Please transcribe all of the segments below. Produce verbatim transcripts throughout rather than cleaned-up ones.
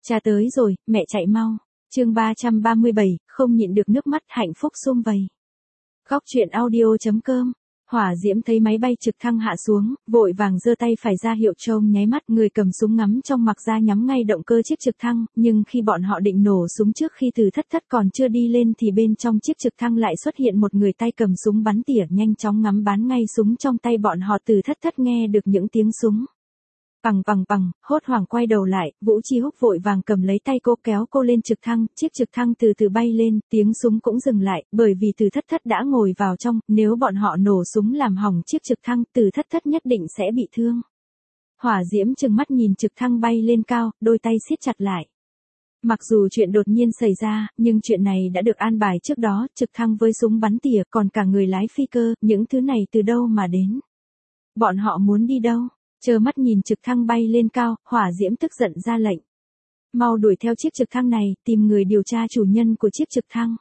Cha tới rồi, mẹ chạy mau. Chương ba trăm ba mươi bảy, không nhịn được nước mắt hạnh phúc sum vầy. Góc truyện audio chấm com. Hỏa Diễm thấy máy bay trực thăng hạ xuống, vội vàng giơ tay phải ra hiệu trông nháy mắt, người cầm súng ngắm trong mặc ra nhắm ngay động cơ chiếc trực thăng, nhưng khi bọn họ định nổ súng trước khi Từ Thất Thất còn chưa đi lên thì bên trong chiếc trực thăng lại xuất hiện một người tay cầm súng bắn tỉa nhanh chóng ngắm bắn ngay súng trong tay bọn họ. Từ Thất Thất nghe được những tiếng súng. Bằng bằng bằng, hốt hoảng quay đầu lại, Vũ Chi Húc vội vàng cầm lấy tay cô kéo cô lên trực thăng, chiếc trực thăng từ từ bay lên, tiếng súng cũng dừng lại, bởi vì Từ Thất Thất đã ngồi vào trong, nếu bọn họ nổ súng làm hỏng chiếc trực thăng, Từ Thất Thất nhất định sẽ bị thương. Hỏa Diễm trừng mắt nhìn trực thăng bay lên cao, đôi tay siết chặt lại. Mặc dù chuyện đột nhiên xảy ra, nhưng chuyện này đã được an bài trước đó, trực thăng với súng bắn tỉa, còn cả người lái phi cơ, những thứ này từ đâu mà đến? Bọn họ muốn đi đâu? Trơ mắt nhìn trực thăng bay lên cao, Hỏa Diễm tức giận ra lệnh. Mau đuổi theo chiếc trực thăng này, tìm người điều tra chủ nhân của chiếc trực thăng.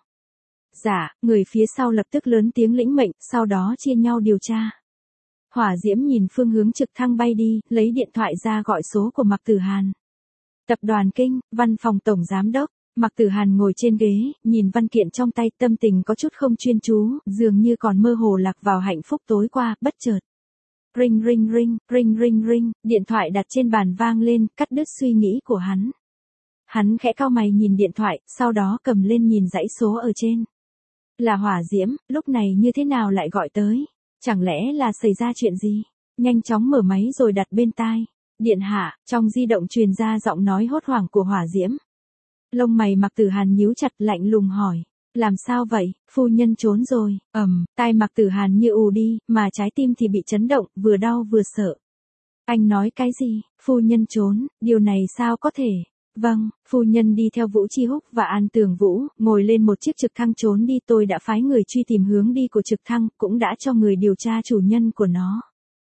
Dạ, người phía sau lập tức lớn tiếng lĩnh mệnh, sau đó chia nhau điều tra. Hỏa Diễm nhìn phương hướng trực thăng bay đi, lấy điện thoại ra gọi số của Mạc Tử Hàn. Tập đoàn Kinh, văn phòng tổng giám đốc. Mạc Tử Hàn ngồi trên ghế, nhìn văn kiện trong tay, tâm tình có chút không chuyên chú, dường như còn mơ hồ lạc vào hạnh phúc tối qua, bất chợt. Ring ring ring, ring ring ring, điện thoại đặt trên bàn vang lên, cắt đứt suy nghĩ của hắn. Hắn khẽ cau mày nhìn điện thoại, sau đó cầm lên nhìn dãy số ở trên. Là Hỏa Diễm, lúc này như thế nào lại gọi tới? Chẳng lẽ là xảy ra chuyện gì? Nhanh chóng mở máy rồi đặt bên tai. Điện hạ, trong di động truyền ra giọng nói hốt hoảng của Hỏa Diễm. Lông mày Mạc Tử Hàn nhíu chặt, lạnh lùng hỏi. Làm sao vậy, phu nhân trốn rồi, ầm, tai Mạc Tử Hàn như ù đi, mà trái tim thì bị chấn động, vừa đau vừa sợ. Anh nói cái gì, phu nhân trốn, điều này sao có thể? Vâng, phu nhân đi theo Vũ Chi Húc và An Tường Vũ, ngồi lên một chiếc trực thăng trốn đi, tôi đã phái người truy tìm hướng đi của trực thăng, cũng đã cho người điều tra chủ nhân của nó.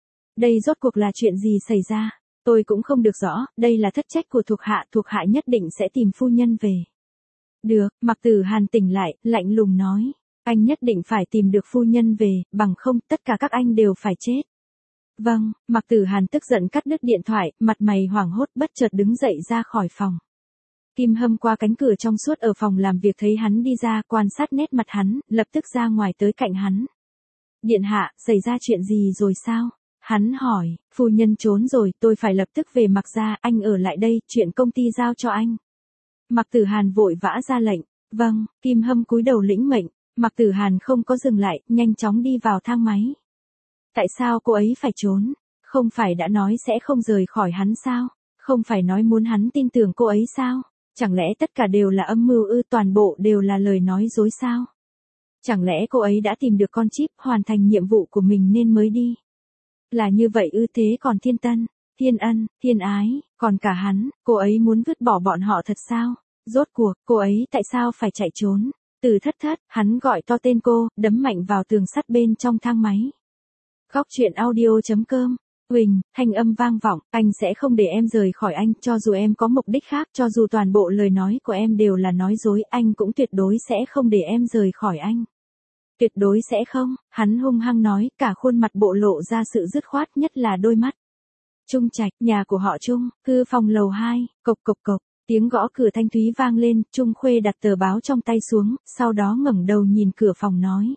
Đây rốt cuộc là chuyện gì xảy ra? Tôi cũng không được rõ, đây là thất trách của thuộc hạ, thuộc hạ nhất định sẽ tìm phu nhân về. Được, Mạc Tử Hàn tỉnh lại, lạnh lùng nói. Anh nhất định phải tìm được phu nhân về, bằng không tất cả các anh đều phải chết. Vâng, Mạc Tử Hàn tức giận cắt đứt điện thoại, mặt mày hoảng hốt bất chợt đứng dậy ra khỏi phòng. Kim Hâm qua cánh cửa trong suốt ở phòng làm việc thấy hắn đi ra, quan sát nét mặt hắn, lập tức ra ngoài tới cạnh hắn. Điện hạ, xảy ra chuyện gì rồi sao? Hắn hỏi, phu nhân trốn rồi, tôi phải lập tức về Mạc gia, anh ở lại đây, chuyện công ty giao cho anh. Mạc Tử Hàn vội vã ra lệnh. Vâng, Kim Hâm cúi đầu lĩnh mệnh. Mạc Tử Hàn không có dừng lại, nhanh chóng đi vào thang máy. Tại sao cô ấy phải trốn? Không phải đã nói sẽ không rời khỏi hắn sao? Không phải nói muốn hắn tin tưởng cô ấy sao? Chẳng lẽ tất cả đều là âm mưu ư, toàn bộ đều là lời nói dối sao? Chẳng lẽ cô ấy đã tìm được con chip, hoàn thành nhiệm vụ của mình nên mới đi? Là như vậy ư? Thế còn Thiên Tân, Thiên Ân, Thiên Ái, còn cả hắn, cô ấy muốn vứt bỏ bọn họ thật sao? Rốt cuộc, cô ấy tại sao phải chạy trốn? Từ Thất Thất, hắn gọi to tên cô, đấm mạnh vào tường sắt bên trong thang máy. Góc truyện audio chấm com. Huỳnh, thanh âm vang vọng, anh sẽ không để em rời khỏi anh, cho dù em có mục đích khác, cho dù toàn bộ lời nói của em đều là nói dối, anh cũng tuyệt đối sẽ không để em rời khỏi anh. Tuyệt đối sẽ không, hắn hung hăng nói, cả khuôn mặt bộ lộ ra sự dứt khoát, nhất là đôi mắt. Trung Trạch, nhà của họ Trung, cư phòng lầu hai, cộc cộc cộc, tiếng gõ cửa thanh thúy vang lên, Trung Khuê đặt tờ báo trong tay xuống, sau đó ngẩng đầu nhìn cửa phòng nói.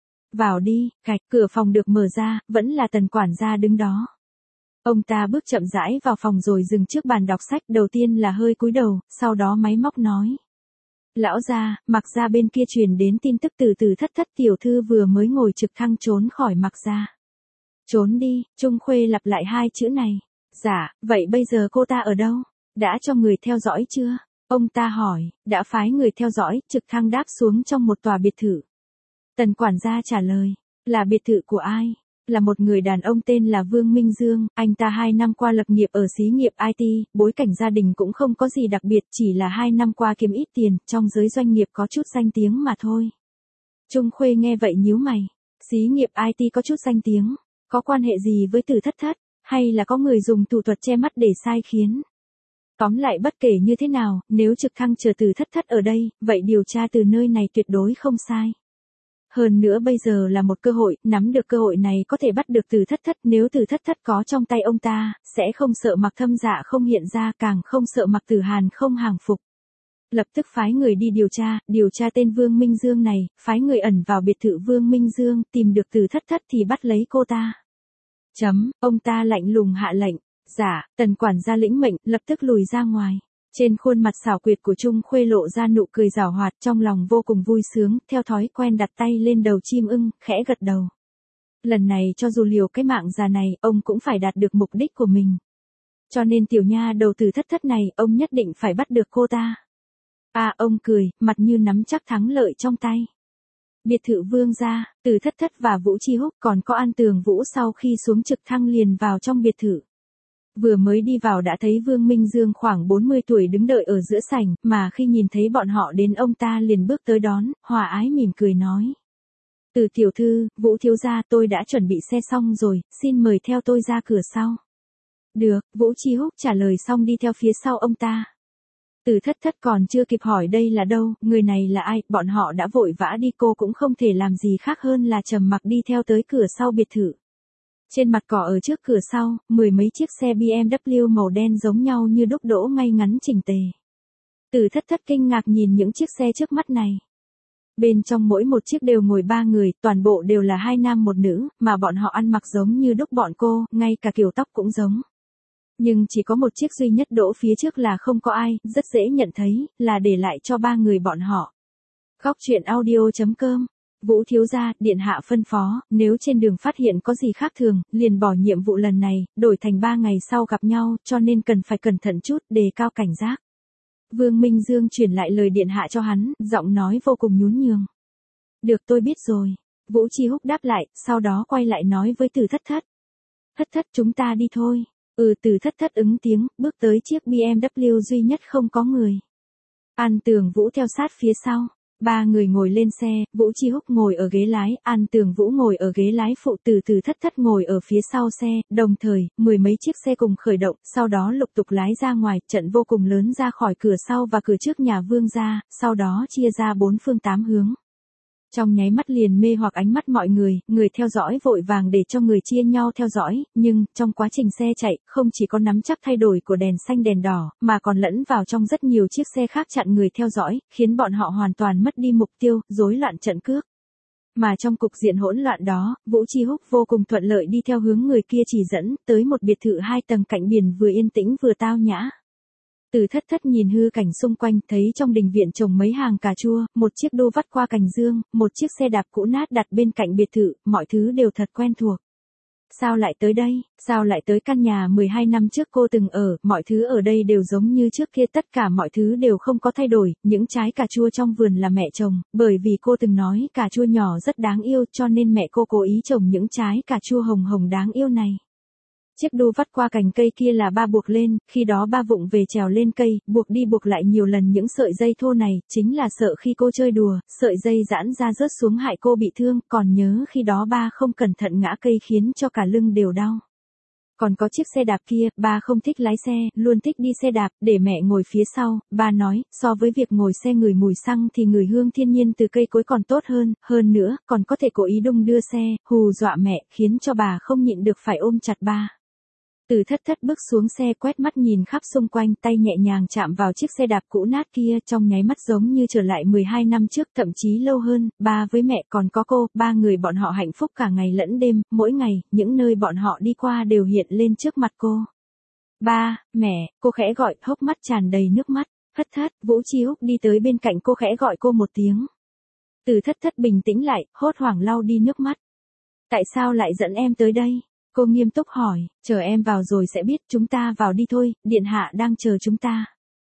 Vào đi, cạch, cửa phòng được mở ra, vẫn là Tần quản gia đứng đó. Ông ta bước chậm rãi vào phòng rồi dừng trước bàn đọc sách, đầu tiên là hơi cúi đầu, sau đó máy móc nói. Lão gia, Mạc gia bên kia truyền đến tin tức từ Từ Thất Thất tiểu thư vừa mới ngồi trực thăng trốn khỏi Mạc gia. Trốn đi, Trung Khuê lặp lại hai chữ này. Dạ, vậy bây giờ cô ta ở đâu? Đã cho người theo dõi chưa? Ông ta hỏi, đã phái người theo dõi, trực thăng đáp xuống trong một tòa biệt thự. Tần quản gia trả lời, là biệt thự của ai? Là một người đàn ông tên là Vương Minh Dương, anh ta hai năm qua lập nghiệp ở xí nghiệp i tê, bối cảnh gia đình cũng không có gì đặc biệt, chỉ là hai năm qua kiếm ít tiền, trong giới doanh nghiệp có chút danh tiếng mà thôi. Trung Khuê nghe vậy nhíu mày, xí nghiệp i tê có chút danh tiếng, có quan hệ gì với Từ Thất Thất, hay là có người dùng thủ thuật che mắt để sai khiến? Tóm lại bất kể như thế nào, nếu trực thăng chờ Từ Thất Thất ở đây, vậy điều tra từ nơi này tuyệt đối không sai. Hơn nữa bây giờ là một cơ hội, nắm được cơ hội này có thể bắt được Từ Thất Thất, nếu Từ Thất Thất có trong tay ông ta, sẽ không sợ Mặc Thâm Dạ không hiện ra, càng không sợ Mặc Tử Hàn không hàng phục. Lập tức phái người đi điều tra, điều tra tên Vương Minh Dương này, phái người ẩn vào biệt thự Vương Minh Dương, tìm được Từ Thất Thất thì bắt lấy cô ta. Chấm, ông ta lạnh lùng hạ lệnh. Dạ, Tần quản gia lĩnh mệnh, lập tức lùi ra ngoài. Trên khuôn mặt xảo quyệt của Trung Khuê lộ ra nụ cười giảo hoạt, trong lòng vô cùng vui sướng, theo thói quen đặt tay lên đầu chim ưng, khẽ gật đầu. Lần này cho dù liều cái mạng già này, ông cũng phải đạt được mục đích của mình. Cho nên tiểu nha đầu Từ Thất Thất này, ông nhất định phải bắt được cô ta. À, ông cười, mặt như nắm chắc thắng lợi trong tay. Biệt thự Vương gia, Từ Thất Thất và Vũ Chi Húc còn có An Tường Vũ sau khi xuống trực thăng liền vào trong biệt thự. Vừa mới đi vào đã thấy Vương Minh Dương khoảng bốn mươi tuổi đứng đợi ở giữa sảnh, mà khi nhìn thấy bọn họ đến ông ta liền bước tới đón, hòa ái mỉm cười nói. Từ tiểu thư, Vũ thiếu gia, tôi đã chuẩn bị xe xong rồi, xin mời theo tôi ra cửa sau. Được, Vũ Chi Húc trả lời xong đi theo phía sau ông ta. Từ Thất Thất còn chưa kịp hỏi đây là đâu, người này là ai, bọn họ đã vội vã đi, cô cũng không thể làm gì khác hơn là trầm mặc đi theo tới cửa sau biệt thự. Trên mặt cỏ ở trước cửa sau, mười mấy chiếc xe bê em vê màu đen giống nhau như đúc đỗ ngay ngắn chỉnh tề. Từ Thất Thất kinh ngạc nhìn những chiếc xe trước mắt này. Bên trong mỗi một chiếc đều ngồi ba người, toàn bộ đều là hai nam một nữ, mà bọn họ ăn mặc giống như đúc bọn cô, ngay cả kiểu tóc cũng giống. Nhưng chỉ có một chiếc duy nhất đỗ phía trước là không có ai, rất dễ nhận thấy, là để lại cho ba người bọn họ. Góc truyện audio chấm com. Vũ thiếu gia, điện hạ phân phó, nếu trên đường phát hiện có gì khác thường, liền bỏ nhiệm vụ lần này, đổi thành ba ngày sau gặp nhau, cho nên cần phải cẩn thận chút, đề cao cảnh giác. Vương Minh Dương truyền lại lời điện hạ cho hắn, giọng nói vô cùng nhún nhường. Được, tôi biết rồi. Vũ Chi Húc đáp lại, sau đó quay lại nói với Từ Thất Thất. Thất Thất, chúng ta đi thôi. Ừ, Từ Thất Thất ứng tiếng, bước tới chiếc bê em vê duy nhất không có người. An Tường Vũ theo sát phía sau. Ba người ngồi lên xe, Vũ Chi Húc ngồi ở ghế lái, An Tường Vũ ngồi ở ghế lái phụ, từ Từ Thất Thất ngồi ở phía sau xe, đồng thời, mười mấy chiếc xe cùng khởi động, sau đó lục tục lái ra ngoài, trận vô cùng lớn ra khỏi cửa sau và cửa trước nhà Vương gia, sau đó chia ra bốn phương tám hướng. Trong nháy mắt liền mê hoặc ánh mắt mọi người, người theo dõi vội vàng để cho người chia nhau theo dõi, nhưng, trong quá trình xe chạy, không chỉ có nắm chắc thay đổi của đèn xanh đèn đỏ, mà còn lẫn vào trong rất nhiều chiếc xe khác chặn người theo dõi, khiến bọn họ hoàn toàn mất đi mục tiêu, rối loạn trận cước. Mà trong cục diện hỗn loạn đó, Vũ Chi Húc vô cùng thuận lợi đi theo hướng người kia chỉ dẫn, tới một biệt thự hai tầng cạnh biển vừa yên tĩnh vừa tao nhã. Từ Thất Thất nhìn hư cảnh xung quanh, thấy trong đình viện trồng mấy hàng cà chua, một chiếc đô vắt qua cành dương, một chiếc xe đạp cũ nát đặt bên cạnh biệt thự, mọi thứ đều thật quen thuộc. Sao lại tới đây, sao lại tới căn nhà mười hai năm trước cô từng ở, mọi thứ ở đây đều giống như trước kia, tất cả mọi thứ đều không có thay đổi, những trái cà chua trong vườn là mẹ trồng, bởi vì cô từng nói cà chua nhỏ rất đáng yêu cho nên mẹ cô cố ý trồng những trái cà chua hồng hồng đáng yêu này. Chiếc đu vắt qua cành cây kia là ba buộc lên, khi đó ba vụng về trèo lên cây, buộc đi buộc lại nhiều lần những sợi dây thô này, chính là sợ khi cô chơi đùa, sợi dây giãn ra rớt xuống hại cô bị thương, còn nhớ khi đó ba không cẩn thận ngã cây khiến cho cả lưng đều đau. Còn có chiếc xe đạp kia, ba không thích lái xe, luôn thích đi xe đạp, để mẹ ngồi phía sau, ba nói, so với việc ngồi xe ngửi mùi xăng thì ngửi hương thiên nhiên từ cây cối còn tốt hơn, hơn nữa, còn có thể cố ý đung đưa xe, hù dọa mẹ, khiến cho bà không nhịn được phải ôm chặt ba. Từ Thất Thất bước xuống xe quét mắt nhìn khắp xung quanh, tay nhẹ nhàng chạm vào chiếc xe đạp cũ nát kia, trong nháy mắt giống như trở lại mười hai năm trước, thậm chí lâu hơn, ba với mẹ còn có cô, ba người bọn họ hạnh phúc cả ngày lẫn đêm, mỗi ngày, những nơi bọn họ đi qua đều hiện lên trước mặt cô. Ba, mẹ, cô khẽ gọi, hốc mắt tràn đầy nước mắt. Thất Thất, Vũ Chi Húc đi tới bên cạnh cô khẽ gọi cô một tiếng. Từ Thất Thất bình tĩnh lại, hốt hoảng lau đi nước mắt. Tại sao lại dẫn em tới đây? Cô nghiêm túc hỏi, chờ em vào rồi sẽ biết, chúng ta vào đi thôi, điện hạ đang chờ chúng ta.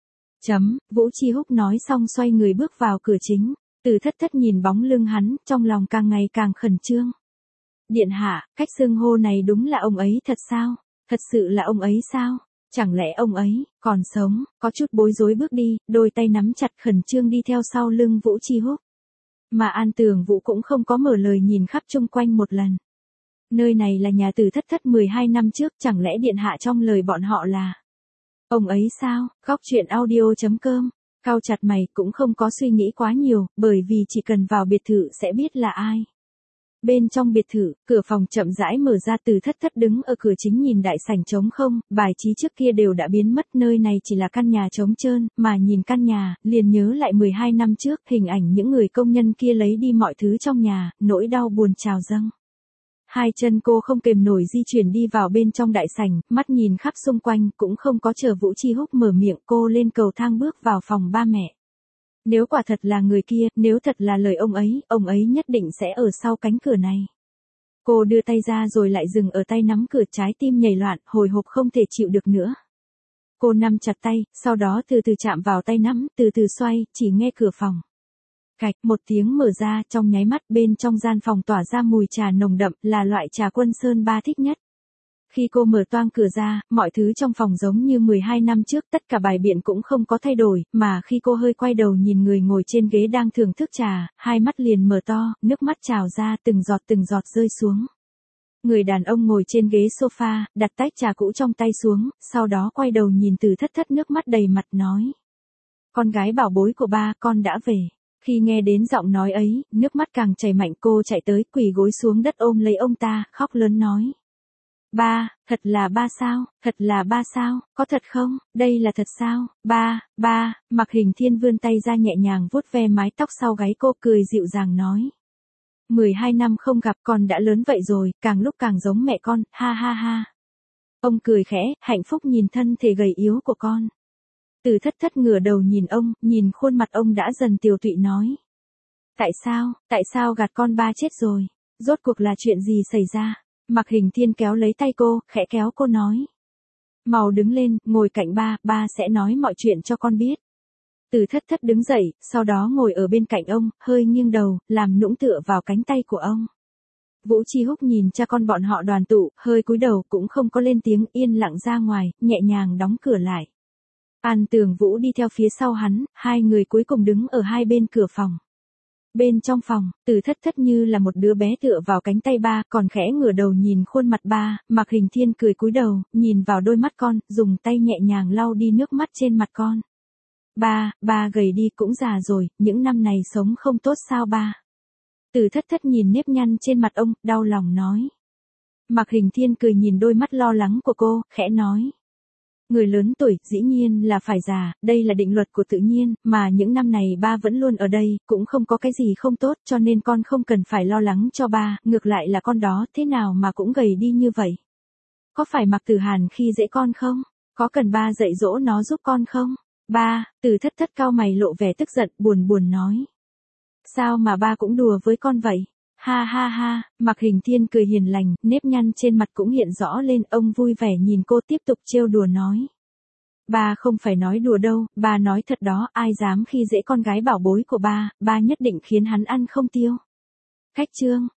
Chấm, Vũ Chi Húc nói xong xoay người bước vào cửa chính, Từ Thất Thất nhìn bóng lưng hắn, trong lòng càng ngày càng khẩn trương. Điện hạ, cách xưng hô này đúng là ông ấy thật sao? Thật sự là ông ấy sao? Chẳng lẽ ông ấy, còn sống, có chút bối rối bước đi, đôi tay nắm chặt khẩn trương đi theo sau lưng Vũ Chi Húc. Mà An Tường Vũ cũng không có mở lời nhìn khắp chung quanh một lần. Nơi này là nhà Từ Thất Thất mười hai năm trước, chẳng lẽ điện hạ trong lời bọn họ là ông ấy sao? Góc truyện audio chấm com Cau chặt mày cũng không có suy nghĩ quá nhiều, bởi vì chỉ cần vào biệt thự sẽ biết là ai. Bên trong biệt thự, cửa phòng chậm rãi mở ra, Từ Thất Thất đứng ở cửa chính nhìn đại sảnh trống không, bài trí trước kia đều đã biến mất, nơi này chỉ là căn nhà trống trơn, mà nhìn căn nhà, liền nhớ lại mười hai năm trước, hình ảnh những người công nhân kia lấy đi mọi thứ trong nhà, nỗi đau buồn trào dâng. Hai chân cô không kềm nổi di chuyển đi vào bên trong đại sảnh, mắt nhìn khắp xung quanh, cũng không có chờ Vũ Chi Húc mở miệng, cô lên cầu thang bước vào phòng ba mẹ. Nếu quả thật là người kia, nếu thật là lời ông ấy, ông ấy nhất định sẽ ở sau cánh cửa này. Cô đưa tay ra rồi lại dừng ở tay nắm cửa, trái tim nhảy loạn, hồi hộp không thể chịu được nữa. Cô nắm chặt tay, sau đó từ từ chạm vào tay nắm, từ từ xoay, chỉ nghe cửa phòng. Cạch, một tiếng mở ra, trong nháy mắt bên trong gian phòng tỏa ra mùi trà nồng đậm, là loại trà Quân Sơn ba thích nhất. Khi cô mở toang cửa ra, mọi thứ trong phòng giống như mười hai năm trước, tất cả bài biện cũng không có thay đổi, mà khi cô hơi quay đầu nhìn người ngồi trên ghế đang thưởng thức trà, hai mắt liền mở to, nước mắt trào ra, từng giọt từng giọt rơi xuống. Người đàn ông ngồi trên ghế sofa, đặt tách trà cũ trong tay xuống, sau đó quay đầu nhìn Từ Thất Thất, nước mắt đầy mặt nói. Con gái bảo bối của ba, con đã về. Khi nghe đến giọng nói ấy, nước mắt càng chảy mạnh, cô chạy tới, quỳ gối xuống đất ôm lấy ông ta, khóc lớn nói. Ba, thật là ba sao, thật là ba sao, có thật không, đây là thật sao, ba, ba, Mạc Hình Thiên vươn tay ra nhẹ nhàng vuốt ve mái tóc sau gáy cô, cười dịu dàng nói. mười hai năm không gặp con đã lớn vậy rồi, càng lúc càng giống mẹ con, ha ha ha. Ông cười khẽ, hạnh phúc nhìn thân thể gầy yếu của con. Từ Thất Thất ngửa đầu nhìn ông, nhìn khuôn mặt ông đã dần tiều tụy nói. Tại sao, tại sao gạt con, ba chết rồi, rốt cuộc là chuyện gì xảy ra? Mạc Hình Thiên kéo lấy tay cô, khẽ kéo cô nói. Mau đứng lên, ngồi cạnh ba, ba sẽ nói mọi chuyện cho con biết. Từ Thất Thất đứng dậy, sau đó ngồi ở bên cạnh ông, hơi nghiêng đầu, làm nũng tựa vào cánh tay của ông. Vũ Chi Húc nhìn cha con bọn họ đoàn tụ, hơi cúi đầu cũng không có lên tiếng, yên lặng ra ngoài, nhẹ nhàng đóng cửa lại. An Tường Vũ đi theo phía sau hắn, hai người cuối cùng đứng ở hai bên cửa phòng. Bên trong phòng, Từ Thất Thất như là một đứa bé tựa vào cánh tay ba, còn khẽ ngửa đầu nhìn khuôn mặt ba, Mạc Hình Thiên cười cúi đầu, nhìn vào đôi mắt con, dùng tay nhẹ nhàng lau đi nước mắt trên mặt con. Ba, ba gầy đi cũng già rồi, những năm này sống không tốt sao ba? Từ Thất Thất nhìn nếp nhăn trên mặt ông, đau lòng nói. Mạc Hình Thiên cười nhìn đôi mắt lo lắng của cô, khẽ nói. Người lớn tuổi, dĩ nhiên là phải già, đây là định luật của tự nhiên, mà những năm này ba vẫn luôn ở đây, cũng không có cái gì không tốt, cho nên con không cần phải lo lắng cho ba, ngược lại là con đó, thế nào mà cũng gầy đi như vậy. Có phải Mạc Tử Hàn khi dễ con không? Có cần ba dạy dỗ nó giúp con không? Ba, Từ Thất Thất cao mày lộ vẻ tức giận, buồn buồn nói. Sao mà ba cũng đùa với con vậy? Ha ha ha, Mạc Hình Thiên cười hiền lành, nếp nhăn trên mặt cũng hiện rõ lên, ông vui vẻ nhìn cô tiếp tục trêu đùa nói. Ba không phải nói đùa đâu, ba nói thật đó, ai dám khi dễ con gái bảo bối của ba, ba nhất định khiến hắn ăn không tiêu. Khách chương.